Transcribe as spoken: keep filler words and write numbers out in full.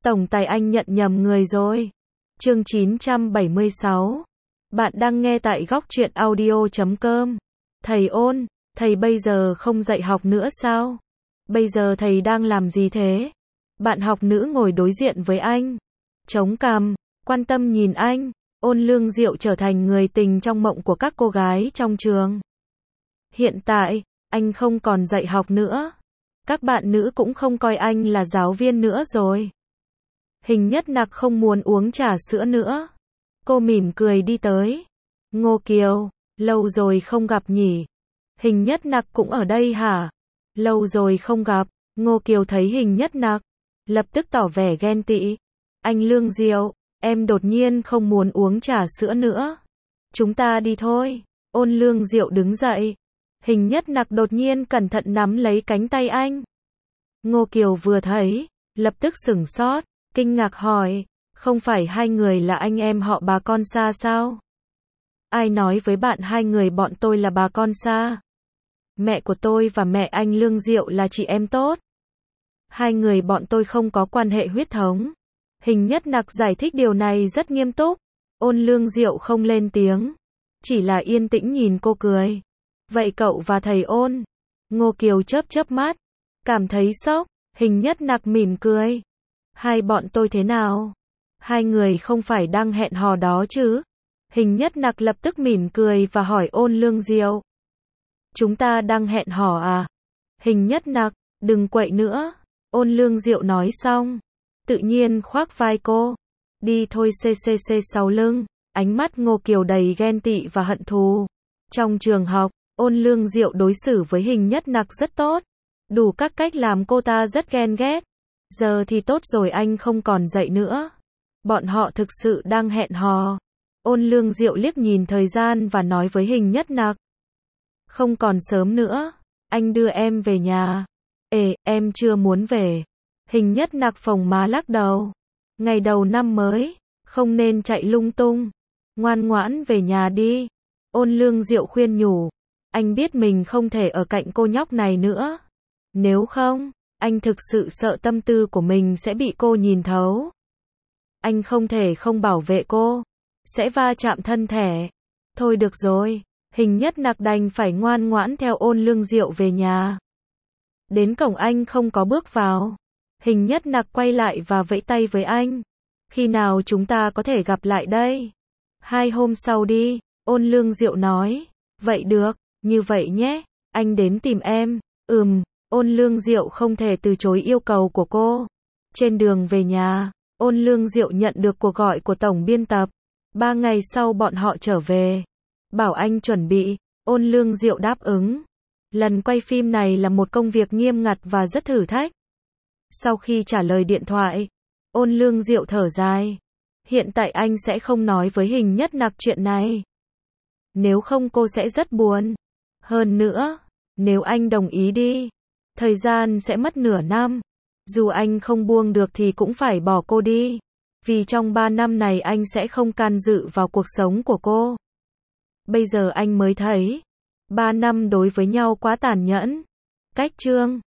Tổng tài anh nhận nhầm người rồi. Chương chín trăm bảy mươi sáu. Bạn đang nghe tại góc truyện audio chấm com. Thầy Ôn, thầy bây giờ không dạy học nữa sao? Bây giờ thầy đang làm gì thế? Bạn học nữ ngồi đối diện với anh, chống cằm, quan tâm nhìn anh. Ôn Lương Diệu trở thành người tình trong mộng của các cô gái trong trường. Hiện tại, anh không còn dạy học nữa. Các bạn nữ cũng không coi anh là giáo viên nữa rồi. Hình Nhất Nặc không muốn uống trà sữa nữa. Cô mỉm cười đi tới. Ngô Kiều, lâu rồi không gặp nhỉ? Hình Nhất Nặc cũng ở đây hả? Lâu rồi không gặp. Ngô Kiều thấy Hình Nhất Nặc, lập tức tỏ vẻ ghen tị. Anh Lương Diệu, em đột nhiên không muốn uống trà sữa nữa. Chúng ta đi thôi. Ôn Lương Diệu đứng dậy. Hình Nhất Nặc đột nhiên cẩn thận nắm lấy cánh tay anh. Ngô Kiều vừa thấy, lập tức sửng sốt, kinh ngạc hỏi, không phải hai người là anh em họ bà con xa sao? Ai nói với bạn hai người bọn tôi là bà con xa? Mẹ của tôi và mẹ anh Lương Diệu là chị em tốt. Hai người bọn tôi không có quan hệ huyết thống. Hình Nhất Nặc giải thích điều này rất nghiêm túc. Ôn Lương Diệu không lên tiếng, chỉ là yên tĩnh nhìn cô cười. Vậy cậu và thầy Ôn? Ngô Kiều chớp chớp mắt, cảm thấy sốc. Hình Nhất Nặc mỉm cười. Hai bọn tôi thế nào? Hai người không phải đang hẹn hò đó chứ? Hình Nhất Nặc lập tức mỉm cười và hỏi Ôn Lương Diệu. Chúng ta đang hẹn hò à? Hình Nhất Nặc, đừng quậy nữa. Ôn Lương Diệu nói xong, tự nhiên khoác vai cô. Đi thôi ccc sau lưng. Ánh mắt Ngô Kiều đầy ghen tị và hận thù. Trong trường học, Ôn Lương Diệu đối xử với Hình Nhất Nặc rất tốt. Đủ các cách làm cô ta rất ghen ghét. Giờ thì tốt rồi, anh không còn dạy nữa. Bọn họ thực sự đang hẹn hò. Ôn Lương Diệu liếc nhìn thời gian và nói với Hình Nhất Nặc. Không còn sớm nữa, anh đưa em về nhà. Ê, em chưa muốn về. Hình Nhất Nặc phồng má lắc đầu. Ngày đầu năm mới, không nên chạy lung tung. Ngoan ngoãn về nhà đi. Ôn Lương Diệu khuyên nhủ. Anh biết mình không thể ở cạnh cô nhóc này nữa. Nếu không, anh thực sự sợ tâm tư của mình sẽ bị cô nhìn thấu. Anh không thể không bảo vệ cô, sẽ va chạm thân thể. Thôi được rồi, Hình Nhất Nặc đành phải ngoan ngoãn theo Ôn Lương Diệu về nhà. Đến cổng anh không có bước vào. Hình Nhất Nặc quay lại và vẫy tay với anh. Khi nào chúng ta có thể gặp lại đây? Hai hôm sau đi, Ôn Lương Diệu nói. Vậy được, như vậy nhé, anh đến tìm em. Ừm. Ôn Lương Diệu không thể từ chối yêu cầu của cô. Trên đường về nhà, Ôn Lương Diệu nhận được cuộc gọi của tổng biên tập. Ba ngày sau bọn họ trở về. Bảo anh chuẩn bị. Ôn Lương Diệu đáp ứng. Lần quay phim này là một công việc nghiêm ngặt và rất thử thách. Sau khi trả lời điện thoại, Ôn Lương Diệu thở dài. Hiện tại anh sẽ không nói với Hình Nhất Nặc chuyện này. Nếu không cô sẽ rất buồn. Hơn nữa, nếu anh đồng ý đi, thời gian sẽ mất nửa năm. Dù anh không buông được thì cũng phải bỏ cô đi. Vì trong ba năm này anh sẽ không can dự vào cuộc sống của cô. Bây giờ anh mới thấy, ba năm đối với nhau quá tàn nhẫn. Cách chương